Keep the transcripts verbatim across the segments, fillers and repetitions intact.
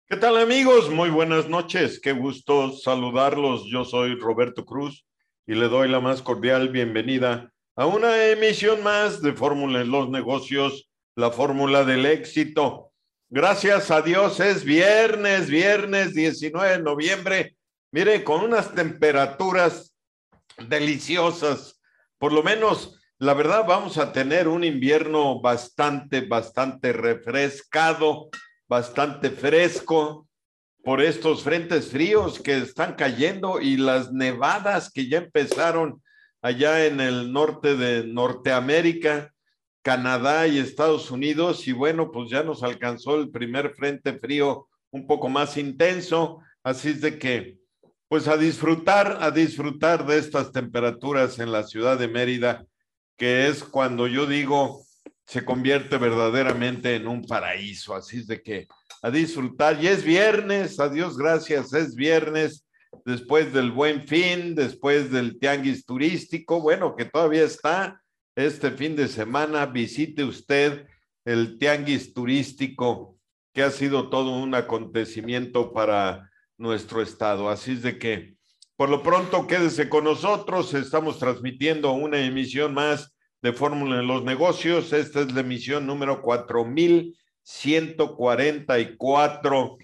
¿Qué tal, amigos? Muy buenas noches. Qué gusto saludarlos. Yo soy Roberto Cruz y le doy la más cordial bienvenida a una emisión más de Fórmula en los Negocios, la fórmula del éxito. Gracias a Dios es viernes, viernes diecinueve de noviembre. Mire, con unas temperaturas deliciosas. Por lo menos, la verdad, vamos a tener un invierno bastante, bastante refrescado, bastante fresco por estos frentes fríos que están cayendo y las nevadas que ya empezaron allá en el norte de Norteamérica, Canadá y Estados Unidos. Y bueno, pues ya nos alcanzó el primer frente frío un poco más intenso. Así es de que, pues a disfrutar, a disfrutar de estas temperaturas en la ciudad de Mérida, que es cuando yo digo se convierte verdaderamente en un paraíso. Así es de que a disfrutar. Y es viernes, a Dios gracias, es viernes, después del Buen Fin, después del tianguis turístico, bueno, que todavía está este fin de semana. Visite usted el tianguis turístico, que ha sido todo un acontecimiento para nuestro estado. Así es de que, por lo pronto, quédese con nosotros. Estamos transmitiendo una emisión más de Fórmula en los Negocios. Esta es la emisión número cuatro mil ciento cuarenta y cuatro.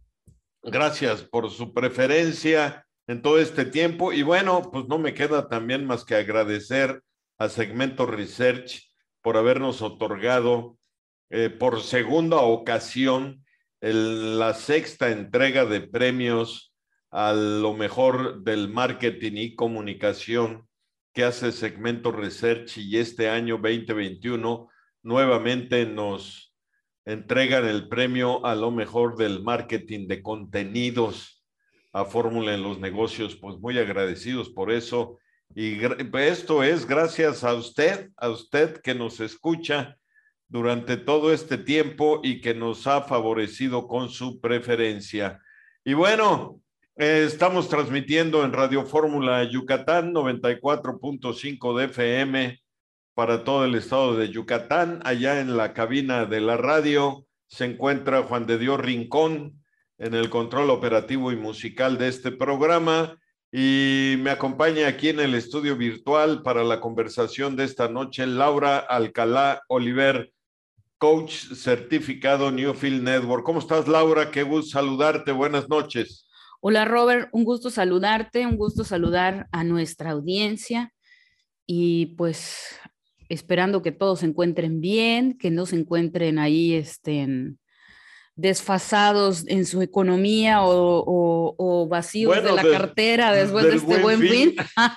Gracias por su preferencia en todo este tiempo. Y bueno, pues no me queda también más que agradecer a Segmento Research por habernos otorgado eh, por segunda ocasión el, la sexta entrega de premios a lo mejor del marketing y comunicación que hace Segmento Research, y este año veinte veintiuno nuevamente nos entregan el premio a lo mejor del marketing de contenidos a Fórmula en los Negocios. Pues muy agradecidos por eso. Y esto es gracias a usted, a usted que nos escucha durante todo este tiempo y que nos ha favorecido con su preferencia. Y bueno, eh, estamos transmitiendo en Radio Fórmula Yucatán noventa y cuatro punto cinco de F M para todo el estado de Yucatán. Allá en la cabina de la radio se encuentra Juan de Dios Rincón en el control operativo y musical de este programa, y me acompaña aquí en el estudio virtual para la conversación de esta noche Laura Alcalá Oliver, coach certificado Newfield Network. ¿Cómo estás, Laura? Qué gusto saludarte. Buenas noches. Hola, Robert. Un gusto saludarte, un gusto saludar a nuestra audiencia y pues esperando que todos se encuentren bien, que no se encuentren ahí este, desfasados en su economía o, o, o vacíos bueno, de la de, cartera después de este buen fin. fin.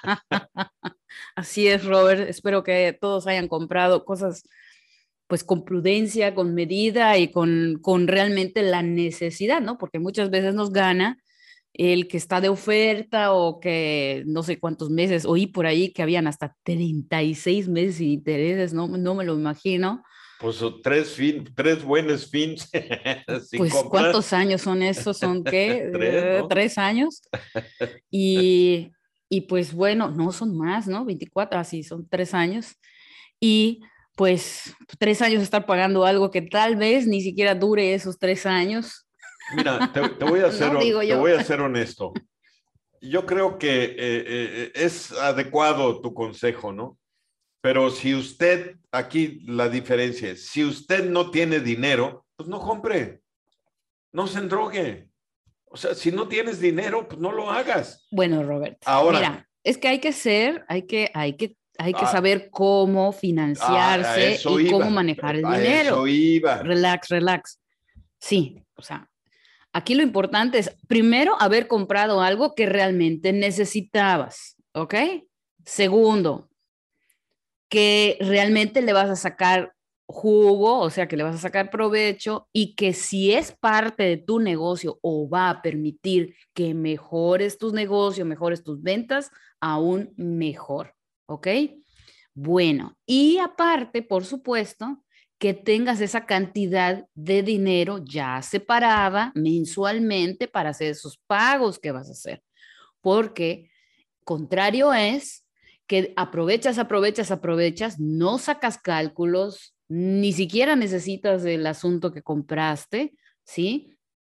Así es, Robert. Espero que todos hayan comprado cosas pues con prudencia, con medida y con, con realmente la necesidad, ¿no? Porque muchas veces nos gana el que está de oferta o que no sé cuántos meses, oí por ahí que habían hasta treinta y seis meses sin intereses, no, no me lo imagino. Pues tres, fin, tres buenos fins. Pues comprar. ¿Cuántos años son esos? ¿Son qué? tres, ¿no? Tres años. Y, y pues bueno, no son más, ¿no? veinticuatro, así son tres años. Y pues tres años estar pagando algo que tal vez ni siquiera dure esos tres años. Mira, te, te, voy, a ser, no, te voy a ser honesto. Yo creo que eh, eh, es adecuado tu consejo, ¿no? Pero si usted, aquí la diferencia es, si usted no tiene dinero, pues no compre, no se endrogue. O sea, si no tienes dinero, pues no lo hagas. Bueno, Robert, ahora, mira, es que hay que ser, hay que, hay que, hay que ah, saber cómo financiarse ah, y iba, cómo manejar el a dinero. Eso iba. Relax, relax. Sí, o sea, aquí lo importante es, primero, haber comprado algo que realmente necesitabas, ¿ok? Segundo, que realmente le vas a sacar jugo, o sea, que le vas a sacar provecho y que si es parte de tu negocio o va a permitir que mejores tus negocios, mejores tus ventas, aún mejor, ¿ok? Bueno, y aparte, por supuesto, que tengas esa cantidad de dinero ya separada mensualmente para hacer esos pagos que vas a hacer, porque contrario es que aprovechas, aprovechas, aprovechas, no sacas cálculos, ni siquiera necesitas el asunto que compraste, ¿sí?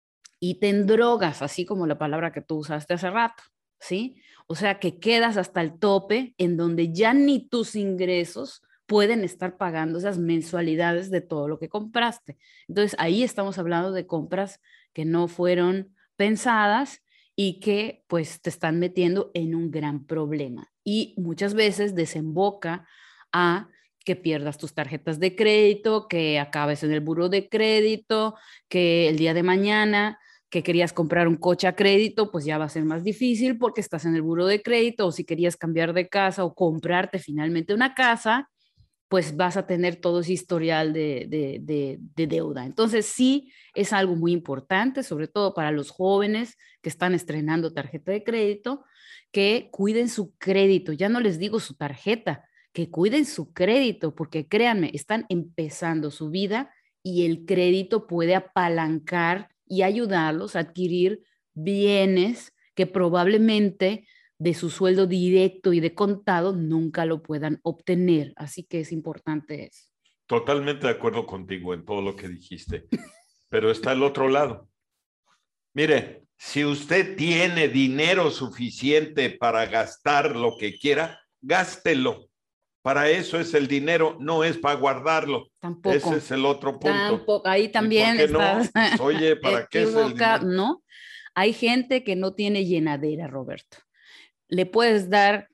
y te endrogas, así como la palabra que tú usaste hace rato, ¿sí? O sea, que quedas hasta el tope en donde ya ni tus ingresos pueden estar pagando esas mensualidades de todo lo que compraste. Entonces, ahí estamos hablando de compras que no fueron pensadas y que pues te están metiendo en un gran problema. Y muchas veces desemboca a que pierdas tus tarjetas de crédito, que acabes en el buró de crédito, que el día de mañana que querías comprar un coche a crédito, pues ya va a ser más difícil porque estás en el buró de crédito, o si querías cambiar de casa o comprarte finalmente una casa, pues vas a tener todo ese historial de, de, de, de deuda. Entonces sí es algo muy importante, sobre todo para los jóvenes que están estrenando tarjeta de crédito, que cuiden su crédito, ya no les digo su tarjeta, que cuiden su crédito, porque créanme, están empezando su vida y el crédito puede apalancar y ayudarlos a adquirir bienes que probablemente de su sueldo directo y de contado nunca lo puedan obtener. Así que es importante eso. Totalmente de acuerdo contigo en todo lo que dijiste, pero está el otro lado. Mire, si usted tiene dinero suficiente para gastar lo que quiera, gástelo. Para eso es el dinero, no es para guardarlo. Tampoco. Ese es el otro punto. Tampoco. Ahí también estás. No? Pues, oye, ¿para qué es el dinero? No, hay gente que no tiene llenadera, Roberto. Le puedes dar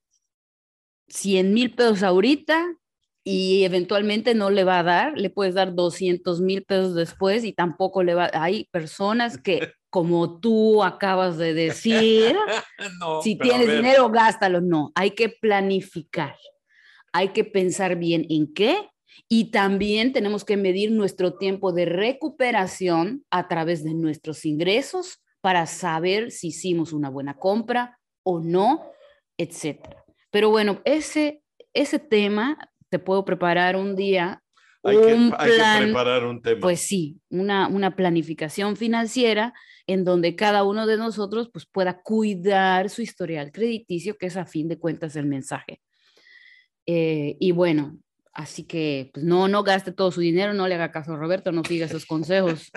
cien mil pesos ahorita y eventualmente no le va a dar, le puedes dar doscientos mil pesos después y tampoco le va. Hay personas que, como tú acabas de decir, no, si tienes dinero, gástalo. No, hay que planificar, hay que pensar bien en qué, y también tenemos que medir nuestro tiempo de recuperación a través de nuestros ingresos para saber si hicimos una buena compra o no, etcétera. Pero bueno, ese, ese tema te puedo preparar un día. Hay, un que, hay plan, que preparar un tema. Pues sí, una, una planificación financiera en donde cada uno de nosotros pues, pueda cuidar su historial crediticio, que es a fin de cuentas el mensaje. Eh, y bueno, así que pues, no, no gaste todo su dinero, no le haga caso a Roberto, no siga esos consejos.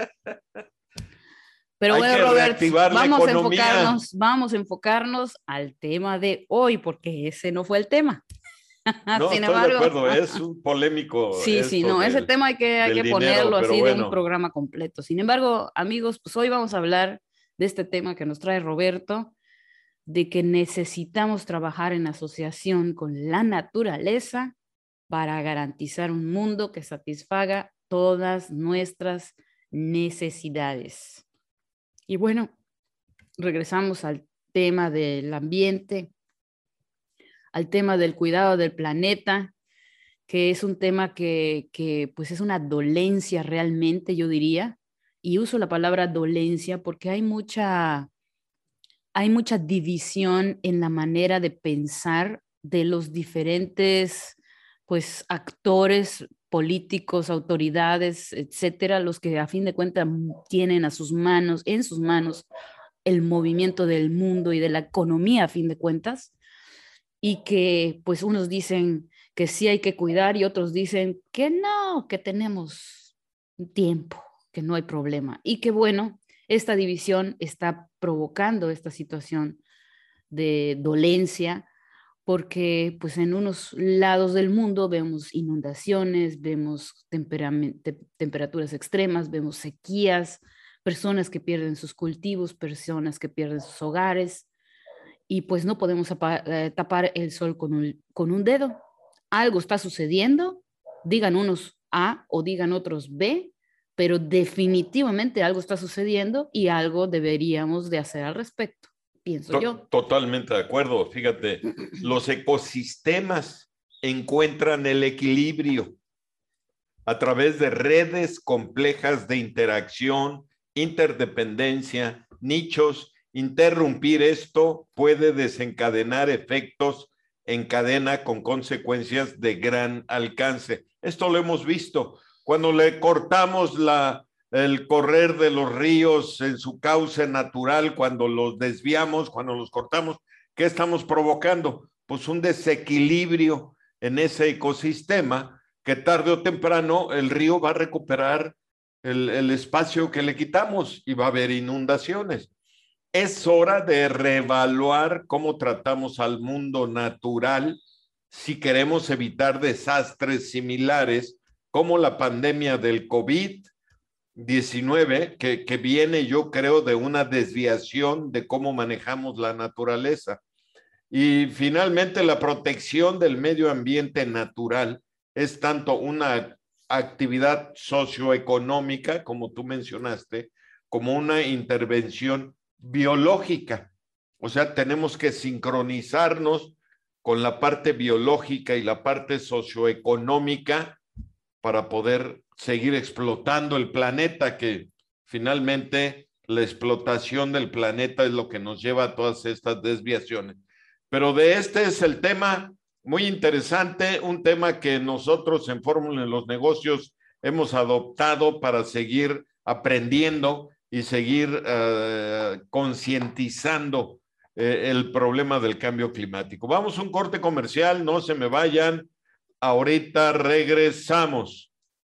Pero Hay bueno, que Robert, vamos a enfocarnos, vamos a enfocarnos al tema de hoy, porque ese no fue el tema. No, Sin estoy embargo, de acuerdo, es un polémico. Sí, sí, no, del, ese tema hay que, hay que dinero, ponerlo así bueno. de un programa completo. Sin embargo, amigos, pues hoy vamos a hablar de este tema que nos trae Roberto, de que necesitamos trabajar en asociación con la naturaleza para garantizar un mundo que satisfaga todas nuestras necesidades. Y bueno, regresamos al tema del ambiente, al tema del cuidado del planeta, que es un tema que, que pues es una dolencia realmente, yo diría, y uso la palabra dolencia porque hay mucha, hay mucha división en la manera de pensar de los diferentes pues actores políticos, autoridades, etcétera, los que a fin de cuentas tienen a sus manos, en sus manos, el movimiento del mundo y de la economía a fin de cuentas, y que pues unos dicen que sí hay que cuidar y otros dicen que no, que tenemos tiempo, que no hay problema. Y que bueno, esta división está provocando esta situación de dolencia, porque pues en unos lados del mundo vemos inundaciones, vemos te temperaturas extremas, vemos sequías, personas que pierden sus cultivos, personas que pierden sus hogares, y pues no podemos tapar el sol con un, con un dedo. Algo está sucediendo, digan unos A o digan otros B, pero definitivamente algo está sucediendo y algo deberíamos de hacer al respecto, pienso to yo. Totalmente de acuerdo. Fíjate, los ecosistemas encuentran el equilibrio a través de redes complejas de interacción, interdependencia, nichos. Interrumpir esto puede desencadenar efectos en cadena con consecuencias de gran alcance. Esto lo hemos visto. Cuando le cortamos la, el correr de los ríos en su cauce natural, cuando los desviamos, cuando los cortamos, ¿qué estamos provocando? Pues un desequilibrio en ese ecosistema que tarde o temprano el río va a recuperar el, el espacio que le quitamos y va a haber inundaciones. Es hora de reevaluar cómo tratamos al mundo natural si queremos evitar desastres similares como la pandemia del COVID diecinueve, que, que viene, yo creo, de una desviación de cómo manejamos la naturaleza. Y finalmente, la protección del medio ambiente natural es tanto una actividad socioeconómica, como tú mencionaste, como una intervención biológica. O sea, tenemos que sincronizarnos con la parte biológica y la parte socioeconómica para poder seguir explotando el planeta, que finalmente la explotación del planeta es lo que nos lleva a todas estas desviaciones. Pero de este es el tema muy interesante, un tema que nosotros en Fórmula en los Negocios hemos adoptado para seguir aprendiendo y seguir uh, concientizando eh, el problema del cambio climático. Vamos a un corte comercial, no se me vayan, ahorita regresamos.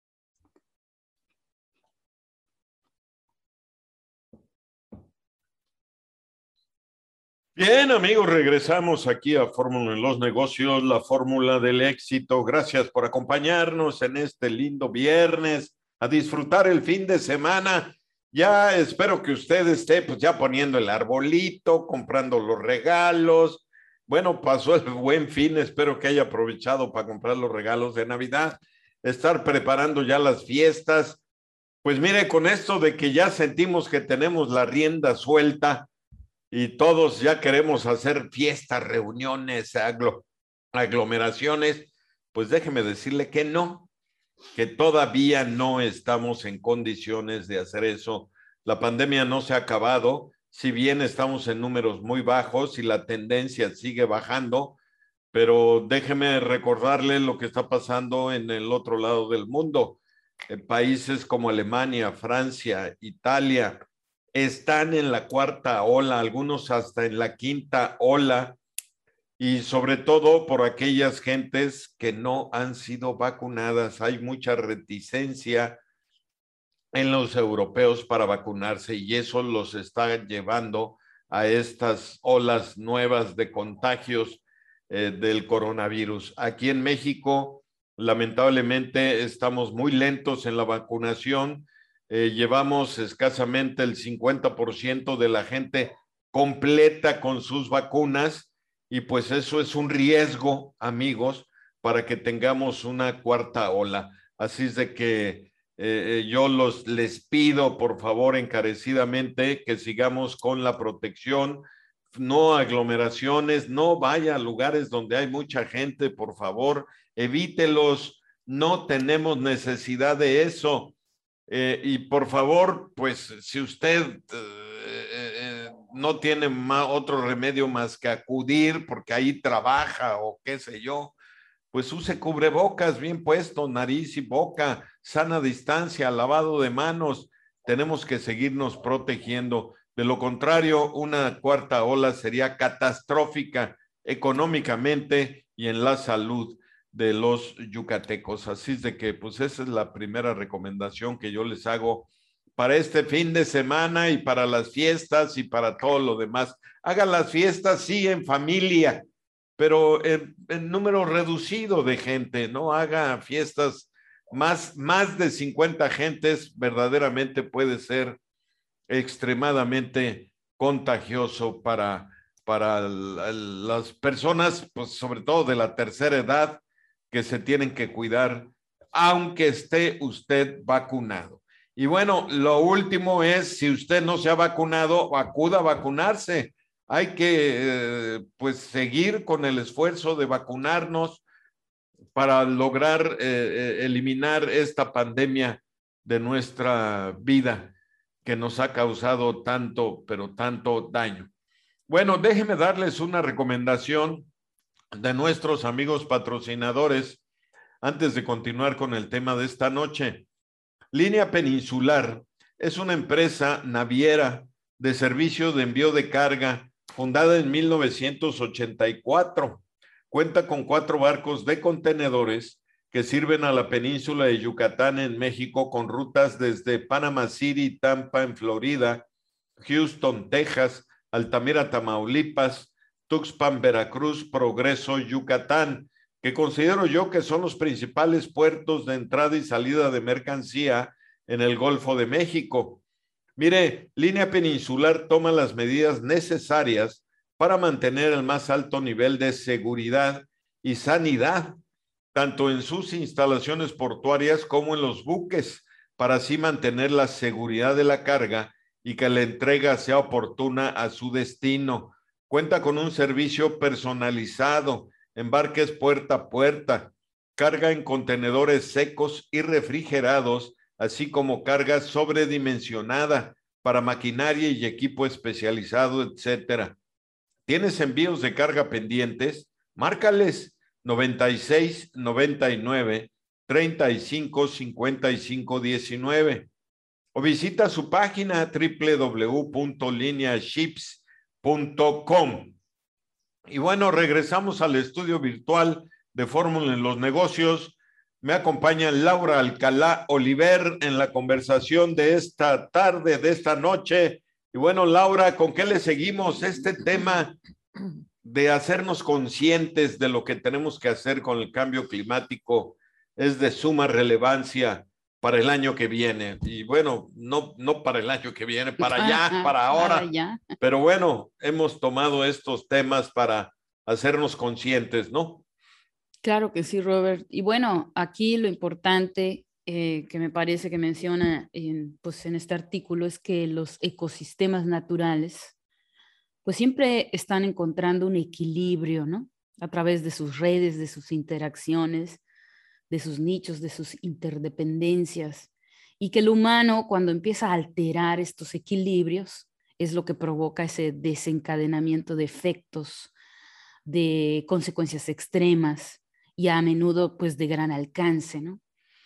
Bien, amigos, regresamos aquí a Fórmula en los Negocios, la fórmula del éxito. Gracias por acompañarnos en este lindo viernes, a disfrutar el fin de semana. Ya espero que usted esté pues ya poniendo el arbolito, comprando los regalos. Bueno, pasó el buen fin, espero que haya aprovechado para comprar los regalos de Navidad, estar preparando ya las fiestas. Pues mire, con esto de que ya sentimos que tenemos la rienda suelta, y todos ya queremos hacer fiestas, reuniones, aglo aglomeraciones, pues déjeme decirle que no, que todavía no estamos en condiciones de hacer eso. La pandemia no se ha acabado, si bien estamos en números muy bajos y la tendencia sigue bajando, pero déjeme recordarle lo que está pasando en el otro lado del mundo. En países como Alemania, Francia, Italia, están en la cuarta ola, algunos hasta en la quinta ola, y sobre todo por aquellas gentes que no han sido vacunadas. Hay mucha reticencia en los europeos para vacunarse y eso los está llevando a estas olas nuevas de contagios eh, del coronavirus. Aquí en México, lamentablemente, estamos muy lentos en la vacunación. Eh, llevamos escasamente el cincuenta por ciento de la gente completa con sus vacunas y pues eso es un riesgo, amigos, para que tengamos una cuarta ola. Así es de que eh, yo los, les pido, por favor, encarecidamente, que sigamos con la protección, no aglomeraciones, no vaya a lugares donde hay mucha gente, por favor, evítelos, no tenemos necesidad de eso. Eh, y por favor, pues si usted eh, eh, no tiene más, otro remedio más que acudir porque ahí trabaja o qué sé yo, pues use cubrebocas bien puesto, nariz y boca, sana distancia, lavado de manos. Tenemos que seguirnos protegiendo. De lo contrario, una cuarta ola sería catastrófica económicamente y en la salud de los yucatecos. Así es de que, pues esa es la primera recomendación que yo les hago para este fin de semana y para las fiestas y para todo lo demás. Hagan las fiestas, sí, en familia, pero en, en número reducido de gente, no haga fiestas más, más de cincuenta gentes, verdaderamente puede ser extremadamente contagioso para, para las personas, pues sobre todo de la tercera edad, que se tienen que cuidar, aunque esté usted vacunado. Y bueno, lo último es, si usted no se ha vacunado, acuda a vacunarse. Hay que, eh, pues, seguir con el esfuerzo de vacunarnos para lograr eh, eliminar esta pandemia de nuestra vida que nos ha causado tanto, pero tanto daño. Bueno, déjenme darles una recomendación de nuestros amigos patrocinadores antes de continuar con el tema de esta noche. Línea Peninsular es una empresa naviera de servicio de envío de carga fundada en mil novecientos ochenta y cuatro. Cuenta con cuatro barcos de contenedores que sirven a la península de Yucatán en México con rutas desde Panama City, Tampa en Florida, Houston, Texas, Altamira, Tamaulipas, Tuxpan, Veracruz, Progreso, Yucatán, que considero yo que son los principales puertos de entrada y salida de mercancía en el Golfo de México. Mire, Línea Peninsular toma las medidas necesarias para mantener el más alto nivel de seguridad y sanidad, tanto en sus instalaciones portuarias como en los buques, para así mantener la seguridad de la carga y que la entrega sea oportuna a su destino. Cuenta con un servicio personalizado, embarques puerta a puerta, carga en contenedores secos y refrigerados, así como carga sobredimensionada para maquinaria y equipo especializado, etcétera. ¿Tienes envíos de carga pendientes? Márcales noventa y seis, noventa y nueve, treinta y cinco, cincuenta y cinco, diecinueve o visita su página doble u doble u doble u punto linea ships punto com. Y bueno, regresamos al estudio virtual de Fórmula en los Negocios. Me acompaña Laura Alcalá Oliver en la conversación de esta tarde, de esta noche. Y bueno, Laura, ¿con qué le seguimos? Este tema de hacernos conscientes de lo que tenemos que hacer con el cambio climático es de suma relevancia para el año que viene. Y bueno, no, no para el año que viene, para allá, para ahora. Para allá. Pero bueno, hemos tomado estos temas para hacernos conscientes, ¿no? Claro que sí, Robert. Y bueno, aquí lo importante eh, que me parece que menciona en, pues en este artículo es que los ecosistemas naturales pues siempre están encontrando un equilibrio, ¿no? A través de sus redes, de sus interacciones, de sus nichos, de sus interdependencias. Y que el humano, cuando empieza a alterar estos equilibrios, es lo que provoca ese desencadenamiento de efectos, de consecuencias extremas y a menudo pues de gran alcance, ¿no?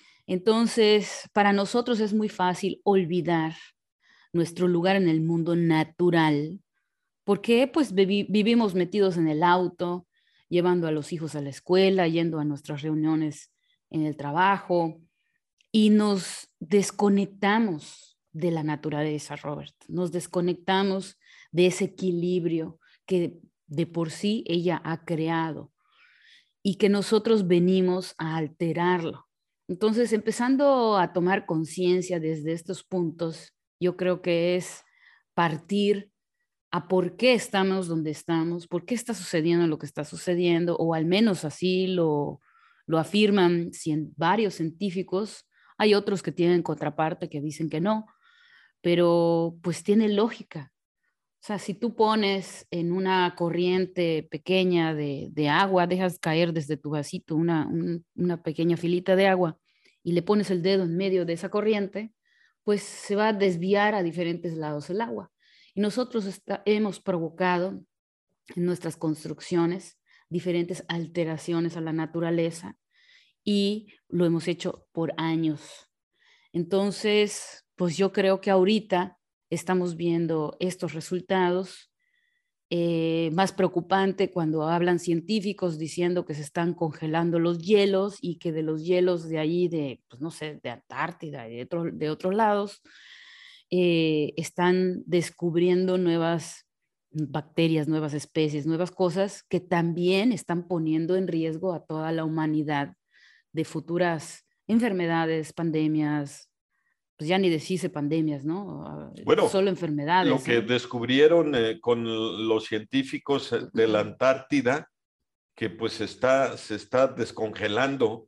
Entonces, para nosotros es muy fácil olvidar nuestro lugar en el mundo natural, porque pues vivi vivimos metidos en el auto, llevando a los hijos a la escuela, yendo a nuestras reuniones en el trabajo, y nos desconectamos de la naturaleza, Robert. Nos desconectamos de ese equilibrio que de por sí ella ha creado y que nosotros venimos a alterarlo. Entonces, empezando a tomar conciencia desde estos puntos, yo creo que es partir a por qué estamos donde estamos, por qué está sucediendo lo que está sucediendo, o al menos así lo, lo afirman varios científicos. Hay otros que tienen contraparte que dicen que no, pero pues tiene lógica. O sea, si tú pones en una corriente pequeña de, de agua, dejas caer desde tu vasito una, un, una pequeña filita de agua y le pones el dedo en medio de esa corriente, pues se va a desviar a diferentes lados el agua. Y nosotros está, hemos provocado en nuestras construcciones diferentes alteraciones a la naturaleza y lo hemos hecho por años. Entonces, pues yo creo que ahorita estamos viendo estos resultados. Eh, más preocupante cuando hablan científicos diciendo que se están congelando los hielos y que de los hielos de allí, de, pues no sé, de Antártida y de, otro, de otros lados, eh, están descubriendo nuevas bacterias, nuevas especies, nuevas cosas que también están poniendo en riesgo a toda la humanidad de futuras enfermedades, pandemias, pues ya ni decirse pandemias, ¿no? Bueno, solo enfermedades. Lo que ¿no? descubrieron eh, con los científicos de la Antártida, que pues está, se está descongelando,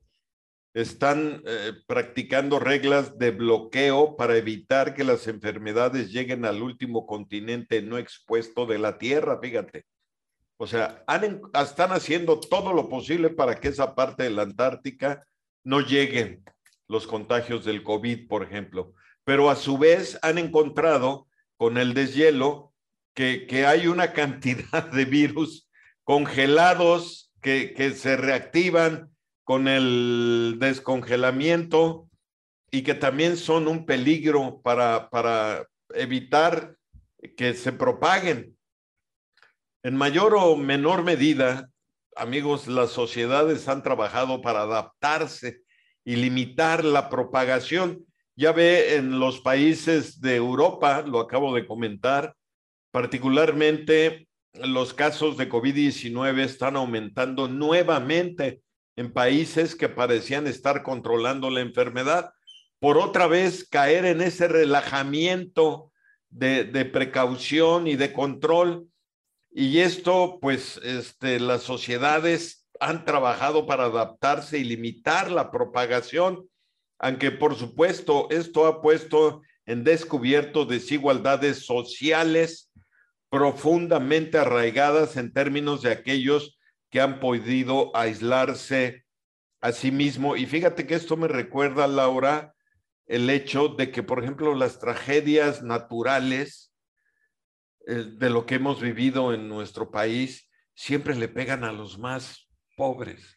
están eh, practicando reglas de bloqueo para evitar que las enfermedades lleguen al último continente no expuesto de la Tierra, fíjate. O sea, han, están haciendo todo lo posible para que esa parte de la Antártica no lleguen los contagios del COVID, por ejemplo. Pero a su vez han encontrado con el deshielo que, que hay una cantidad de virus congelados que, que se reactivan con el descongelamiento y que también son un peligro para, para evitar que se propaguen. En mayor o menor medida, amigos, las sociedades han trabajado para adaptarse y limitar la propagación. Ya ve en los países de Europa, lo acabo de comentar, particularmente los casos de COVID diecinueve están aumentando nuevamente en países que parecían estar controlando la enfermedad. Por otra vez, caer en ese relajamiento de, de precaución y de control. Y esto, pues, este, las sociedades han trabajado para adaptarse y limitar la propagación, aunque por supuesto esto ha puesto en descubierto desigualdades sociales profundamente arraigadas en términos de aquellos que han podido aislarse a sí mismo. Y fíjate que esto me recuerda, Laura, el hecho de que, por ejemplo, las tragedias naturales eh, de lo que hemos vivido en nuestro país siempre le pegan a los más pobres.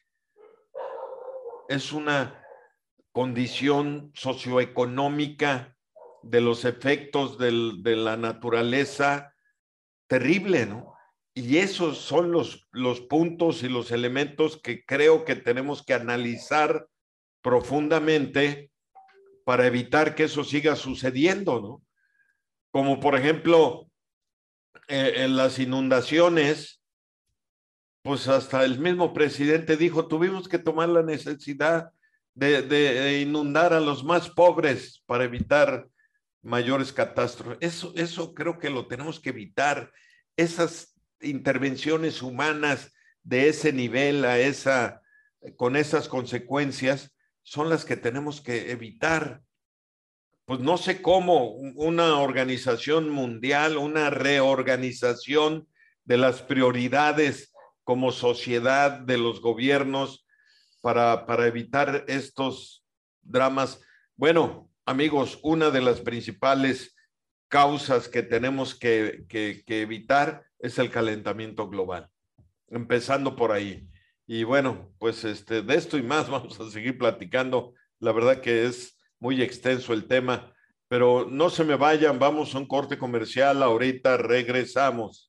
Es una condición socioeconómica de los efectos del, de la naturaleza terrible, ¿no? Y esos son los, los puntos y los elementos que creo que tenemos que analizar profundamente para evitar que eso siga sucediendo, ¿no? Como por ejemplo, eh, en las inundaciones, pues hasta el mismo presidente dijo, tuvimos que tomar la necesidad de, de inundar a los más pobres para evitar mayores catástrofes. Eso, eso creo que lo tenemos que evitar. Esas intervenciones humanas de ese nivel, a esa, con esas consecuencias, son las que tenemos que evitar. Pues no sé cómo una organización mundial, una reorganización de las prioridades como sociedad de los gobiernos para, para evitar estos dramas. Bueno, amigos, una de las principales causas que tenemos que, que, que evitar es el calentamiento global, empezando por ahí. Y bueno, pues este, de esto y más vamos a seguir platicando. La verdad que es muy extenso el tema, pero no se me vayan, vamos a un corte comercial, ahorita regresamos.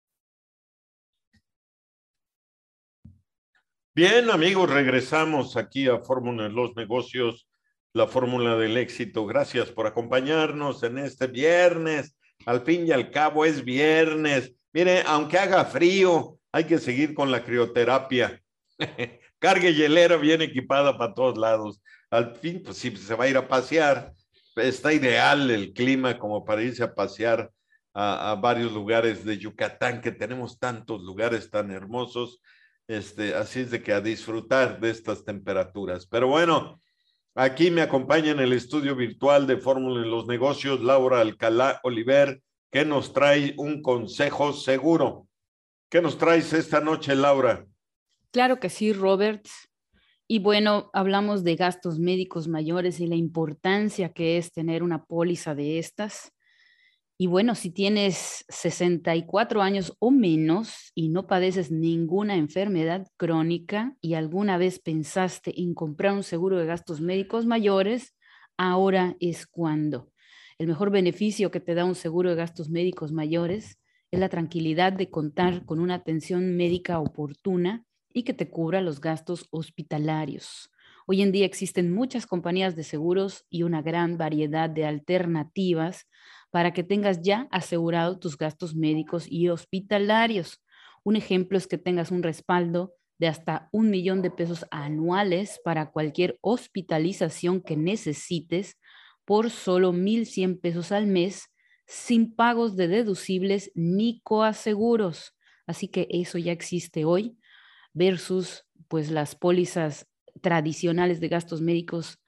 Bien, amigos, regresamos aquí a Fórmula de los Negocios, la fórmula del éxito. Gracias por acompañarnos en este viernes. Al fin y al cabo es viernes. Mire, aunque haga frío, hay que seguir con la crioterapia. Cargue hielera bien equipada para todos lados. Al fin, pues si se va a ir a pasear, está ideal el clima como para irse a pasear a, a varios lugares de Yucatán, que tenemos tantos lugares tan hermosos. Este, así es de que a disfrutar de estas temperaturas. Pero bueno, aquí me acompaña en el estudio virtual de Fórmula en los Negocios, Laura Alcalá Oliver, que nos trae un consejo seguro. ¿Qué nos traes esta noche, Laura? Claro que sí, Robert. Y bueno, hablamos de gastos médicos mayores y la importancia que es tener una póliza de estas. Y bueno, si tienes sesenta y cuatro años o menos y no padeces ninguna enfermedad crónica y alguna vez pensaste en comprar un seguro de gastos médicos mayores, ahora es cuando. El mejor beneficio que te da un seguro de gastos médicos mayores es la tranquilidad de contar con una atención médica oportuna y que te cubra los gastos hospitalarios. Hoy en día existen muchas compañías de seguros y una gran variedad de alternativas para que tengas ya asegurado tus gastos médicos y hospitalarios. Un ejemplo es que tengas un respaldo de hasta un millón de pesos anuales para cualquier hospitalización que necesites por solo mil cien pesos al mes, sin pagos de deducibles ni coaseguros. Así que eso ya existe hoy versus pues las pólizas tradicionales de gastos médicos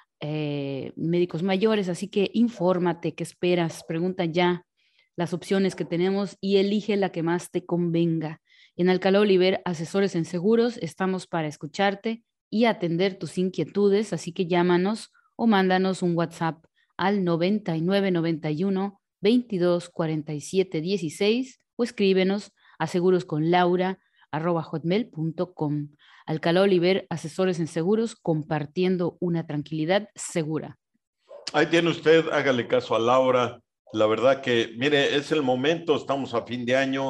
Eh, médicos mayores, así que infórmate, ¿qué esperas? Pregunta ya las opciones que tenemos y elige la que más te convenga. En Alcalá Oliver, asesores en seguros, estamos para escucharte y atender tus inquietudes, así que llámanos o mándanos un WhatsApp al noventa y nueve noventa y uno veintidós cuarenta y siete dieciséis o escríbenos a segurosconlaura arroba hotmail punto com. Alcalá Oliver, asesores en seguros, compartiendo una tranquilidad segura. Ahí tiene usted, hágale caso a Laura. La verdad que, mire, es el momento, estamos a fin de año,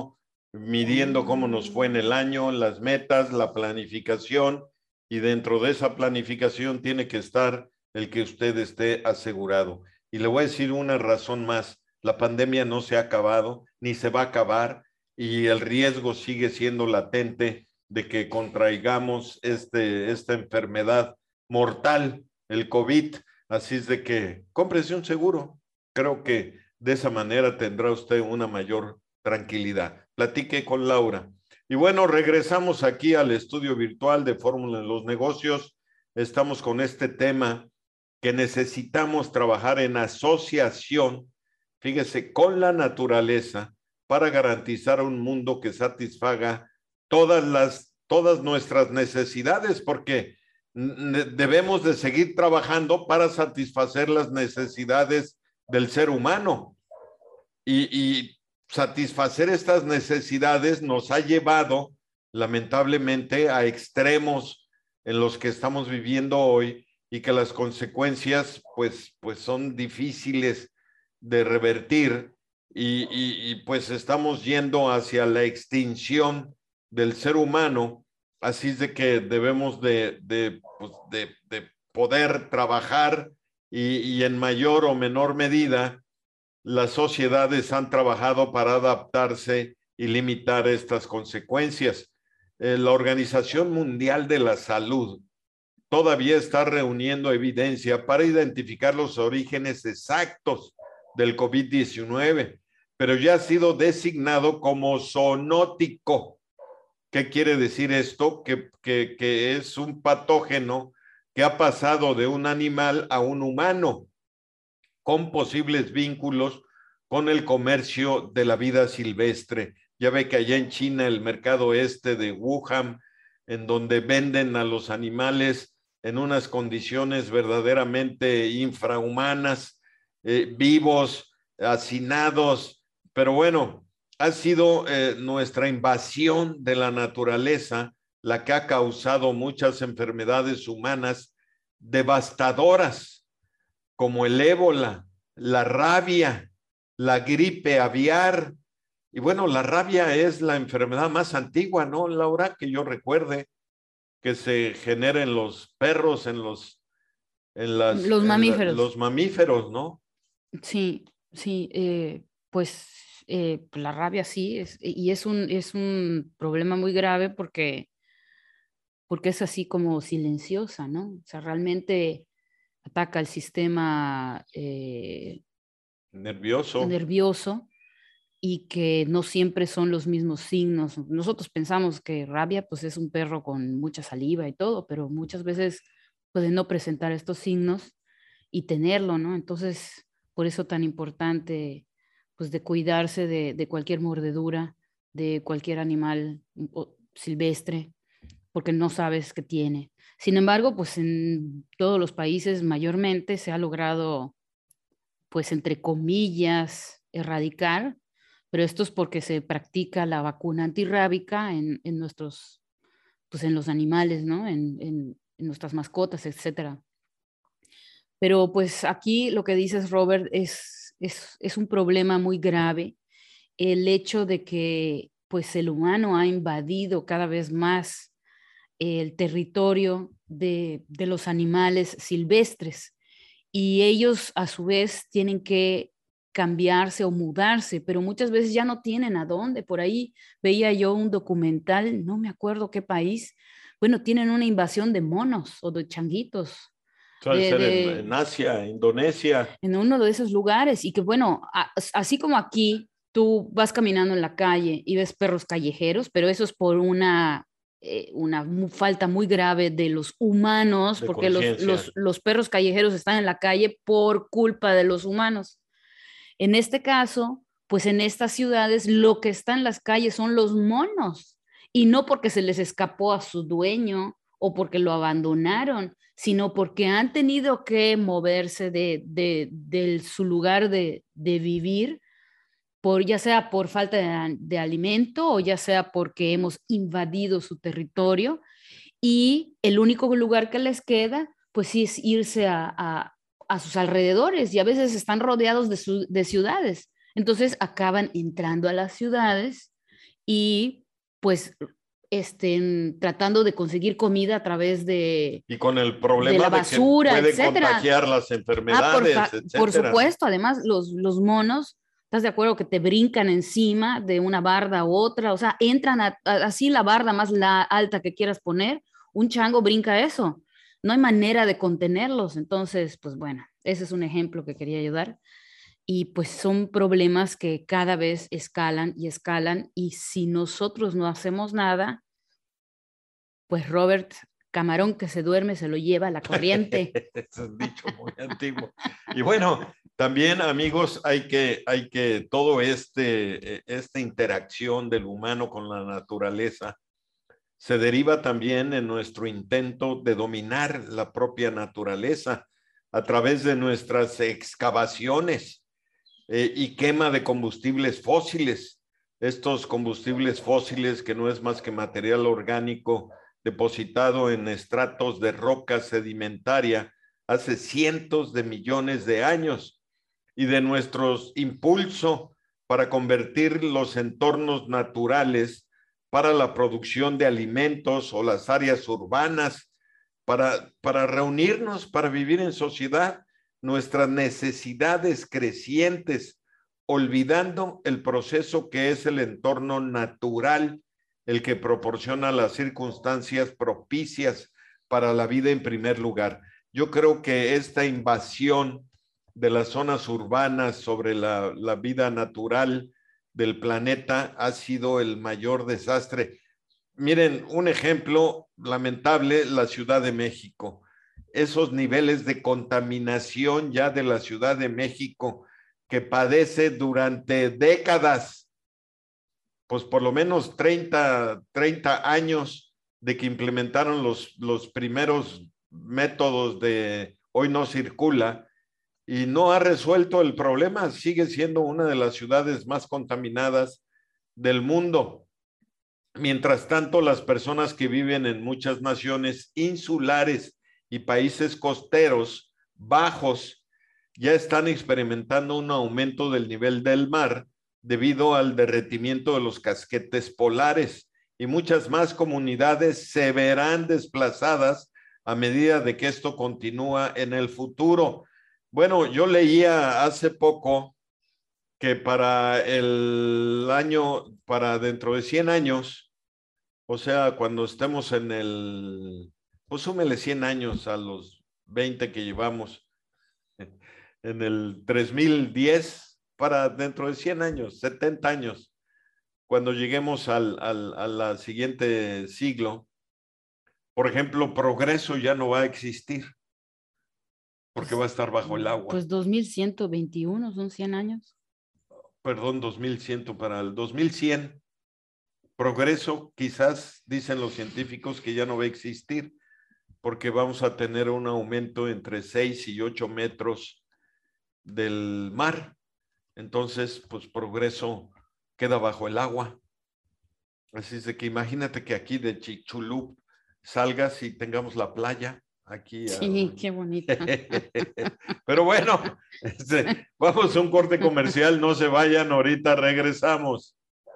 midiendo cómo nos fue en el año, las metas, la planificación, y dentro de esa planificación tiene que estar el que usted esté asegurado. Y le voy a decir una razón más: la pandemia no se ha acabado, ni se va a acabar, y el riesgo sigue siendo latente de que contraigamos este, esta enfermedad mortal, el COVID. Así es de que cómprese un seguro. Creo que de esa manera tendrá usted una mayor tranquilidad. Platique con Laura. Y bueno, regresamos aquí al estudio virtual de Fórmula en los Negocios. Estamos con este tema que necesitamos trabajar en asociación, fíjese, con la naturaleza para garantizar un mundo que satisfaga todas las, todas nuestras necesidades, porque debemos de seguir trabajando para satisfacer las necesidades del ser humano. Y, y satisfacer estas necesidades nos ha llevado, lamentablemente, a extremos en los que estamos viviendo hoy, y que las consecuencias pues, pues son difíciles de revertir, y, y, y pues estamos yendo hacia la extinción del ser humano. Así es de que debemos de, de, pues de, de poder trabajar, y, y en mayor o menor medida las sociedades han trabajado para adaptarse y limitar estas consecuencias. Eh, la Organización Mundial de la Salud todavía está reuniendo evidencia para identificar los orígenes exactos del COVID diecinueve, pero ya ha sido designado como zoonótico. ¿Qué quiere decir esto? Que, que, que es un patógeno que ha pasado de un animal a un humano, con posibles vínculos con el comercio de la vida silvestre. Ya ve que allá en China, el mercado este de Wuhan, en donde venden a los animales en unas condiciones verdaderamente infrahumanas, eh, vivos, hacinados. Pero bueno, ha sido eh, nuestra invasión de la naturaleza la que ha causado muchas enfermedades humanas devastadoras, como el ébola, la rabia, la gripe aviar. Y bueno, la rabia es la enfermedad más antigua, ¿no, Laura? Que yo recuerde, que se genera en los perros, en los, en las, Los en la, mamíferos. los mamíferos, ¿no? Sí, sí, eh, pues eh, la rabia sí, es, y es un, es un problema muy grave porque, porque es así como silenciosa, ¿no? O sea, realmente ataca el sistema eh, Nervioso. nervioso, y que no siempre son los mismos signos. Nosotros pensamos que rabia pues es un perro con mucha saliva y todo, pero muchas veces puede no presentar estos signos y tenerlo, ¿no? Entonces, por eso tan importante pues de cuidarse de, de cualquier mordedura, de cualquier animal silvestre, porque no sabes qué tiene. Sin embargo, pues en todos los países mayormente se ha logrado, pues entre comillas, erradicar, pero esto es porque se practica la vacuna antirrábica en, en nuestros, pues en los animales, ¿no? En, en, en nuestras mascotas, etcétera. Pero pues aquí lo que dices, Robert, es, es, es un problema muy grave, el hecho de que pues el humano ha invadido cada vez más el territorio de, de los animales silvestres, y ellos a su vez tienen que cambiarse o mudarse, pero muchas veces ya no tienen a dónde. Por ahí veía yo un documental, no me acuerdo qué país, bueno, tienen una invasión de monos o de changuitos, Suele de, ser en, de, en Asia, Indonesia. en uno de esos lugares, y que bueno, a, así como aquí tú vas caminando en la calle y ves perros callejeros, pero eso es por una eh, una falta muy grave de los humanos, De porque los, conciencia. los, los perros callejeros están en la calle por culpa de los humanos. En este caso, pues en estas ciudades lo que está en las calles son los monos, y no porque se les escapó a su dueño o porque lo abandonaron, sino porque han tenido que moverse de, de, de su lugar de, de vivir, por, ya sea por falta de, de alimento o ya sea porque hemos invadido su territorio, y el único lugar que les queda, pues sí, es irse a, a, a sus alrededores, y a veces están rodeados de, su, de ciudades. Entonces acaban entrando a las ciudades y pues estén tratando de conseguir comida a través de, y con el problema de la basura, de que pueden etcétera. contagiar las enfermedades, ah, por, etcétera. por supuesto, además los, los monos, ¿estás de acuerdo que te brincan encima de una barda a otra? O sea, entran a, a, así la barda más la alta que quieras poner, un chango brinca eso. No hay manera de contenerlos. Entonces, pues bueno, ese es un ejemplo que quería ayudar. Y pues son problemas que cada vez escalan y escalan. Y si nosotros no hacemos nada, pues Robert, camarón que se duerme se lo lleva a la corriente. Es un dicho muy antiguo. Y bueno, también, amigos, hay que, hay que todo este, esta interacción del humano con la naturaleza se deriva también en nuestro intento de dominar la propia naturaleza a través de nuestras excavaciones eh, y quema de combustibles fósiles. Estos combustibles fósiles que no es más que material orgánico depositado en estratos de roca sedimentaria hace cientos de millones de años, y de nuestros impulsos para convertir los entornos naturales para la producción de alimentos o las áreas urbanas, para, para reunirnos, para vivir en sociedad, nuestras necesidades crecientes, olvidando el proceso que es el entorno natural, el que proporciona las circunstancias propicias para la vida en primer lugar. Yo creo que esta invasión de las zonas urbanas sobre la, la vida natural del planeta ha sido el mayor desastre. Miren, un ejemplo lamentable, la Ciudad de México. Esos niveles de contaminación ya de la Ciudad de México que padece durante décadas, pues por lo menos treinta, treinta años de que implementaron los, los primeros métodos de hoy no circula, y no ha resuelto el problema. Sigue siendo una de las ciudades más contaminadas del mundo. Mientras tanto, las personas que viven en muchas naciones insulares y países costeros bajos ya están experimentando un aumento del nivel del mar debido al derretimiento de los casquetes polares, y muchas más comunidades se verán desplazadas a medida de que esto continúa en el futuro. Bueno, yo leía hace poco que para el año, para dentro de cien años, o sea, cuando estemos en el, pues súmele cien años a los veinte que llevamos, en el tres mil diez, para dentro de cien años, setenta años, cuando lleguemos al, al, a la siguiente siglo, por ejemplo, progreso ya no va a existir, porque va a estar bajo el agua. Pues dos mil ciento veintiuno, son cien años. Perdón, dos mil cien para el dos mil cien. Progreso, quizás dicen los científicos que ya no va a existir, porque vamos a tener un aumento entre seis y ocho metros del mar. Entonces, pues progreso queda bajo el agua. Así es de que imagínate que aquí de Chicxulub salgas y tengamos la playa. Aquí. Sí, a... qué bonito. Pero bueno, este, vamos a un corte comercial, no se vayan, ahorita regresamos.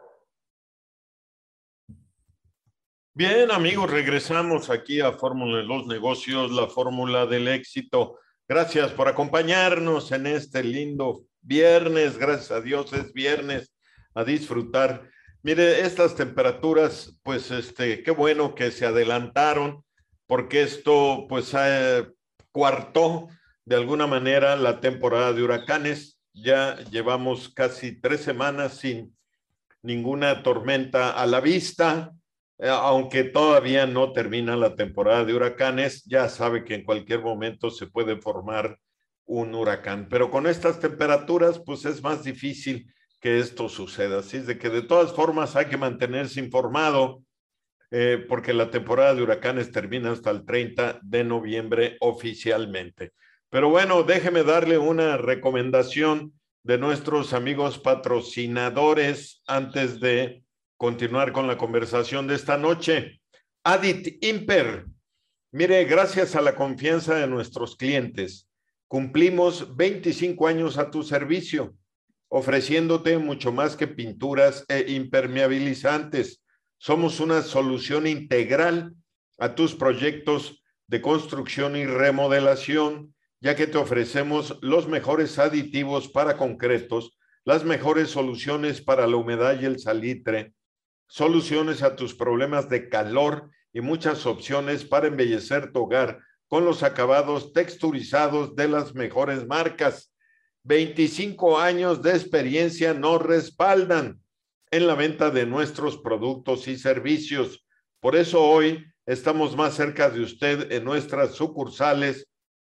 Bien, amigos, regresamos aquí a Fórmula de los Negocios, la fórmula del éxito. Gracias por acompañarnos en este lindo viernes, gracias a Dios es viernes, a disfrutar. Mire, estas temperaturas, pues este, qué bueno que se adelantaron, porque esto pues eh, cuartó de alguna manera la temporada de huracanes. Ya llevamos casi tres semanas sin ninguna tormenta a la vista, eh, aunque todavía no termina la temporada de huracanes. Ya sabe que en cualquier momento se puede formar un huracán, pero con estas temperaturas pues es más difícil que esto suceda. Así es de que de todas formas hay que mantenerse informado, Eh, porque la temporada de huracanes termina hasta el treinta de noviembre oficialmente. Pero bueno, déjeme darle una recomendación de nuestros amigos patrocinadores antes de continuar con la conversación de esta noche. Adit Imper. Mire, gracias a la confianza de nuestros clientes, cumplimos veinticinco años a tu servicio. ofreciéndote mucho más que pinturas e impermeabilizantes. Somos una solución integral a tus proyectos de construcción y remodelación, ya que te ofrecemos los mejores aditivos para concretos, las mejores soluciones para la humedad y el salitre, soluciones a tus problemas de calor y muchas opciones para embellecer tu hogar con los acabados texturizados de las mejores marcas. veinticinco años de experiencia nos respaldan en la venta de nuestros productos y servicios. Por eso hoy estamos más cerca de usted en nuestras sucursales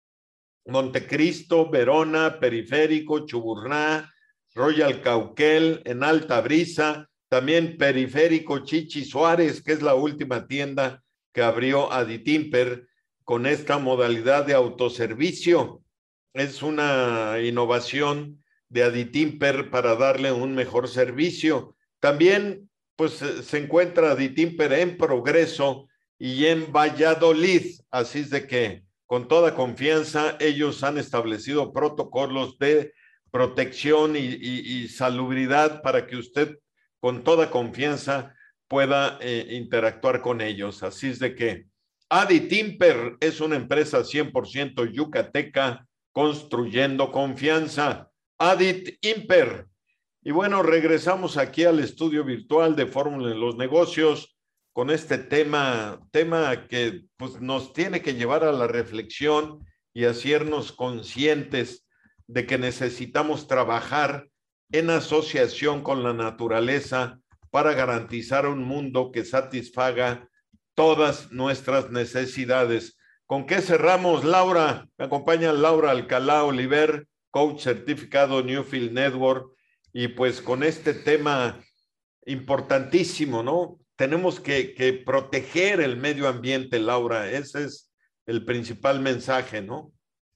Montecristo, Verona, Periférico, Chuburná, Royal Cauquel, en Alta Brisa, también Periférico Chichi Suárez, que es la última tienda que abrió Aditimper con esta modalidad de autoservicio. Es una innovación de Aditimper para darle un mejor servicio. También pues se encuentra Aditimper en Progreso y en Valladolid, así es de que con toda confianza ellos han establecido protocolos de protección y, y, y salubridad para que usted con toda confianza pueda eh, interactuar con ellos. Así es de que Aditimper es una empresa cien por ciento yucateca construyendo confianza. Aditimper. Y bueno, regresamos aquí al estudio virtual de Fórmula en los Negocios con este tema, tema que pues, nos tiene que llevar a la reflexión y hacernos conscientes de que necesitamos trabajar en asociación con la naturaleza para garantizar un mundo que satisfaga todas nuestras necesidades. ¿Con qué cerramos, Laura? Me acompaña Laura Alcalá Oliver, coach certificado Newfield Network, y pues con este tema importantísimo, ¿no? Tenemos que, que proteger el medio ambiente, Laura. Ese es el principal mensaje, ¿no?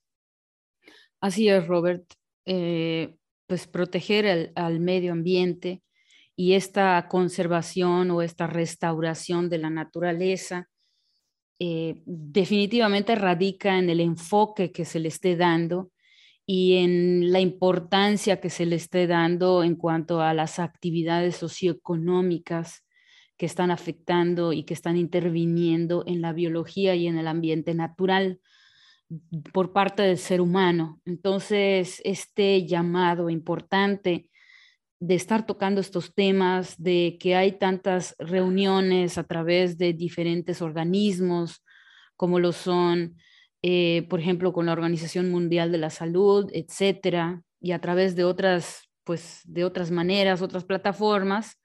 Así es, Robert. Eh, pues proteger el, al medio ambiente y esta conservación o esta restauración de la naturaleza eh, definitivamente radica en el enfoque que se le esté dando y en la importancia que se le esté dando en cuanto a las actividades socioeconómicas que están afectando y que están interviniendo en la biología y en el ambiente natural por parte del ser humano. Entonces, este llamado importante de estar tocando estos temas, de que hay tantas reuniones a través de diferentes organismos, como lo son, eh, por ejemplo, con la Organización Mundial de la Salud, etcétera, y a través de otras, pues, de otras maneras, otras plataformas,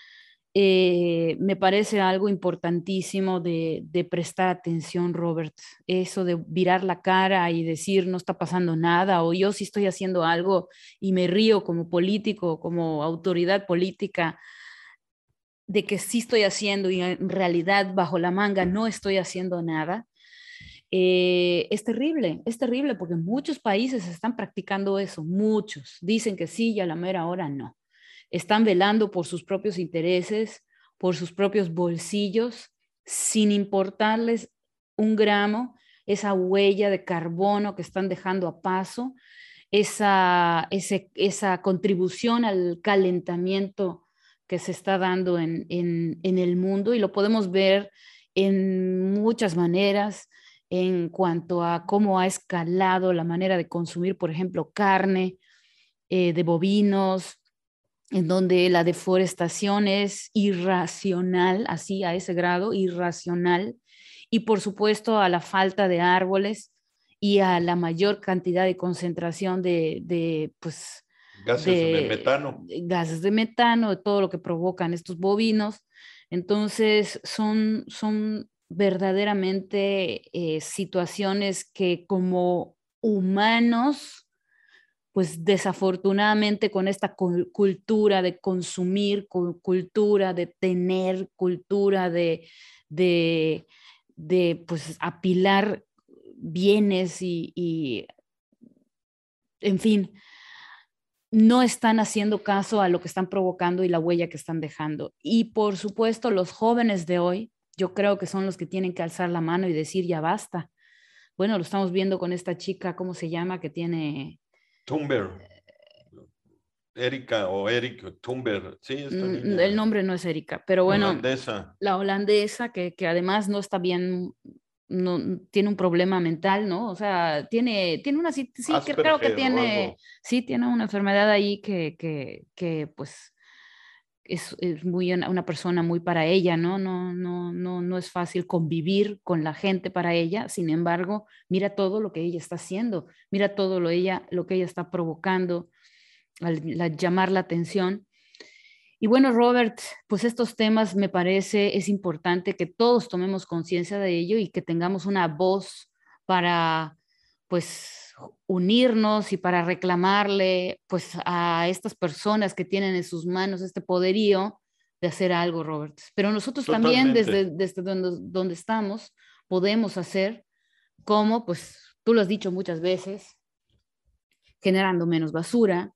eh, me parece algo importantísimo de, de prestar atención, Robert. Eso de virar la cara y decir no está pasando nada, o yo sí estoy haciendo algo y me río como político, como autoridad política, de que sí estoy haciendo y en realidad bajo la manga no estoy haciendo nada. Eh, es terrible, es terrible porque muchos países están practicando eso, muchos dicen que sí y a la mera hora no. Están velando por sus propios intereses, por sus propios bolsillos, sin importarles un gramo esa huella de carbono que están dejando a paso, esa, ese, esa contribución al calentamiento que se está dando en, en, en el mundo, y lo podemos ver en muchas maneras en cuanto a cómo ha escalado la manera de consumir, por ejemplo, carne eh, de bovinos, en donde la deforestación es irracional, así a ese grado, irracional, y por supuesto a la falta de árboles y a la mayor cantidad de concentración de, de pues, Gases de de, metano. de gases de metano, de todo lo que provocan estos bovinos. Entonces, son, son verdaderamente eh, situaciones que como humanos, pues desafortunadamente con esta cultura de consumir, cultura de tener, cultura de, de, de pues apilar bienes y, y, en fin, no están haciendo caso a lo que están provocando y la huella que están dejando. Y por supuesto, los jóvenes de hoy, yo creo que son los que tienen que alzar la mano y decir ya basta. Bueno, lo estamos viendo con esta chica, ¿cómo se llama? Que tiene... Thunberg. Erika o Eric Thunberg, sí, esta Mm, niña El nombre no es Erika, pero bueno, holandesa. la holandesa que, que además no está bien, no, tiene un problema mental, ¿no? O sea, tiene, tiene una, sí, sí, que- creo que Asperger o tiene, algo. sí, tiene una enfermedad ahí que, que, que pues es, es muy una, una persona muy para ella, ¿no? No, no, no, no es fácil convivir con la gente para ella. Sin embargo, mira todo lo que ella está haciendo, mira todo lo, ella, lo que ella está provocando al, al llamar la atención. Y bueno, Robert, pues estos temas me parece es importante que todos tomemos conciencia de ello y que tengamos una voz para, pues, unirnos y para reclamarle, pues, a estas personas que tienen en sus manos este poderío de hacer algo, Robert. Pero nosotros también desde, Totalmente. desde donde, donde estamos podemos hacer como, pues, tú lo has dicho muchas veces, generando menos basura,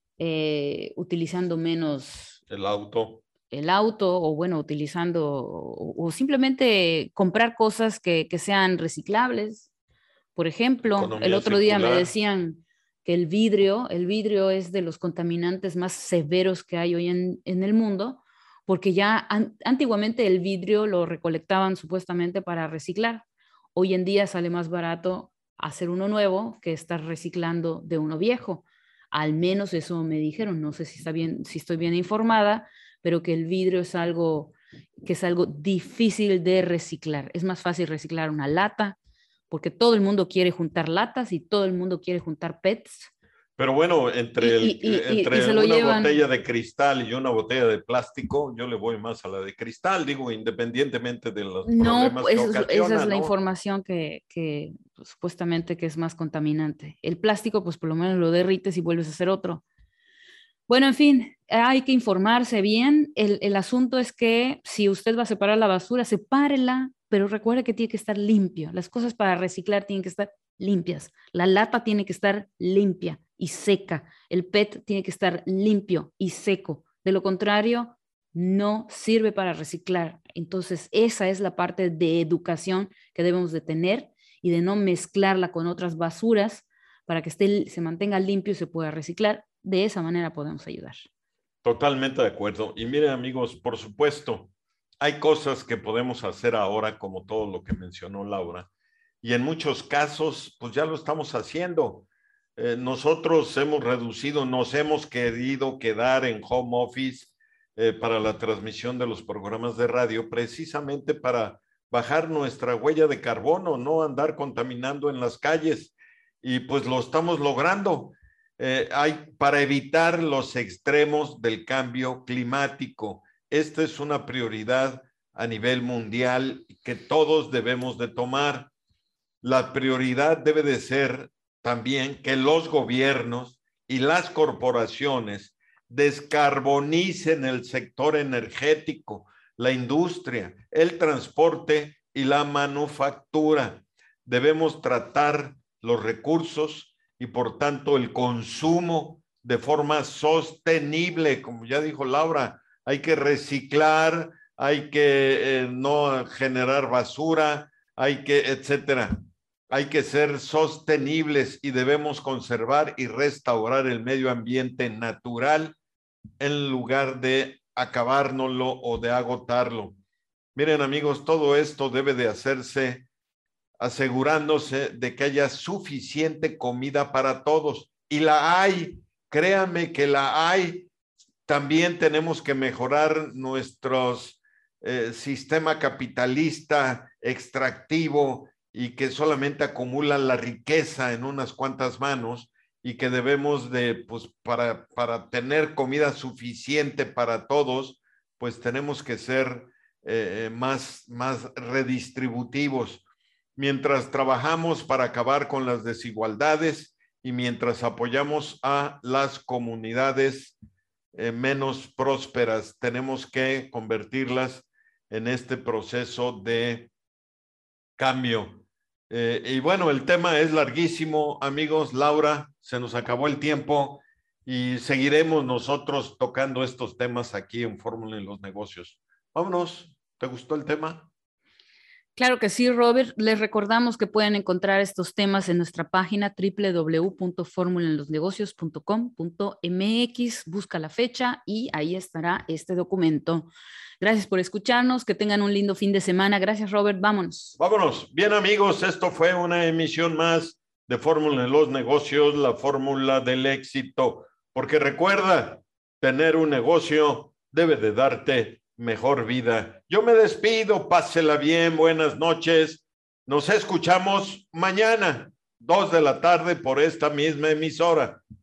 eh, utilizando menos El auto, el auto o bueno, utilizando o, o simplemente comprar cosas que, que sean reciclables. Por ejemplo, el economía otro día me circular. decían que el vidrio, el vidrio es de los contaminantes más severos que hay hoy en, en el mundo, porque ya an, antiguamente el vidrio lo recolectaban supuestamente para reciclar. Hoy en día sale más barato hacer uno nuevo que estar reciclando de uno viejo. Al menos eso me dijeron, no sé si está bien, si estoy bien informada, pero que el vidrio es algo que es algo difícil de reciclar. Es más fácil reciclar una lata, porque todo el mundo quiere juntar latas y todo el mundo quiere juntar P E Ts. Pero bueno, Y, entre, el, y, y, y entre se lo una llevan. botella de cristal y una botella de plástico, yo le voy más a la de cristal, digo, independientemente de los No, problemas que pues esa ocasiona, es la ¿no? información que, que pues, supuestamente que es más contaminante. El plástico, pues por lo menos lo derrites y vuelves a hacer otro. Bueno, en fin, hay que informarse bien. El, el asunto es que si usted va a separar la basura, sepárela, pero recuerde que tiene que estar limpio. Las cosas para reciclar tienen que estar limpias. La lata tiene que estar limpia y seca. El P E T tiene que estar limpio y seco. De lo contrario, no sirve para reciclar. Entonces, esa es la parte de educación que debemos de tener y de no mezclarla con otras basuras para que esté, se mantenga limpio y se pueda reciclar. De esa manera podemos ayudar. Totalmente de acuerdo. Y miren, amigos, por supuesto, hay cosas que podemos hacer ahora, como todo lo que mencionó Laura, y en muchos casos, pues ya lo estamos haciendo. Eh, nosotros hemos reducido, nos hemos querido quedar en home office eh, para la transmisión de los programas de radio, precisamente para bajar nuestra huella de carbono, no andar contaminando en las calles. Y pues lo estamos logrando. Eh, hay para evitar los extremos del cambio climático. Esta es una prioridad a nivel mundial que todos debemos de tomar. La prioridad debe de ser también que los gobiernos y las corporaciones descarbonicen el sector energético, la industria, el transporte y la manufactura. Debemos tratar los recursos y por tanto el consumo de forma sostenible, como ya dijo Laura, hay que reciclar, hay que eh, no generar basura, hay que, etcétera. Hay que ser sostenibles y debemos conservar y restaurar el medio ambiente natural en lugar de acabárnoslo o de agotarlo. Miren, amigos, todo esto debe de hacerse asegurándose de que haya suficiente comida para todos. Y la hay, créanme que la hay. También tenemos que mejorar nuestros eh, sistema capitalista extractivo y que solamente acumula la riqueza en unas cuantas manos y que debemos de, pues, para, para tener comida suficiente para todos, pues tenemos que ser eh, más, más redistributivos. Mientras trabajamos para acabar con las desigualdades y mientras apoyamos a las comunidades eh, menos prósperas, tenemos que convertirlas en este proceso de cambio. Eh, y bueno, el tema es larguísimo, amigos. Laura, se nos acabó el tiempo y seguiremos nosotros tocando estos temas aquí en Fórmula en los Negocios. Vámonos, ¿te gustó el tema? Claro que sí, Robert. Les recordamos que pueden encontrar estos temas en nuestra página doble u doble u doble u punto fórmula en los negocios punto com punto m x. Busca la fecha y ahí estará este documento. Gracias por escucharnos. Que tengan un lindo fin de semana. Gracias, Robert. Vámonos. Vámonos. Bien, amigos, esto fue una emisión más de Fórmula en los Negocios, la fórmula del éxito. Porque recuerda, tener un negocio debe de darte mejor vida. Yo me despido, pásela bien, buenas noches. Nos escuchamos mañana, dos de la tarde por esta misma emisora.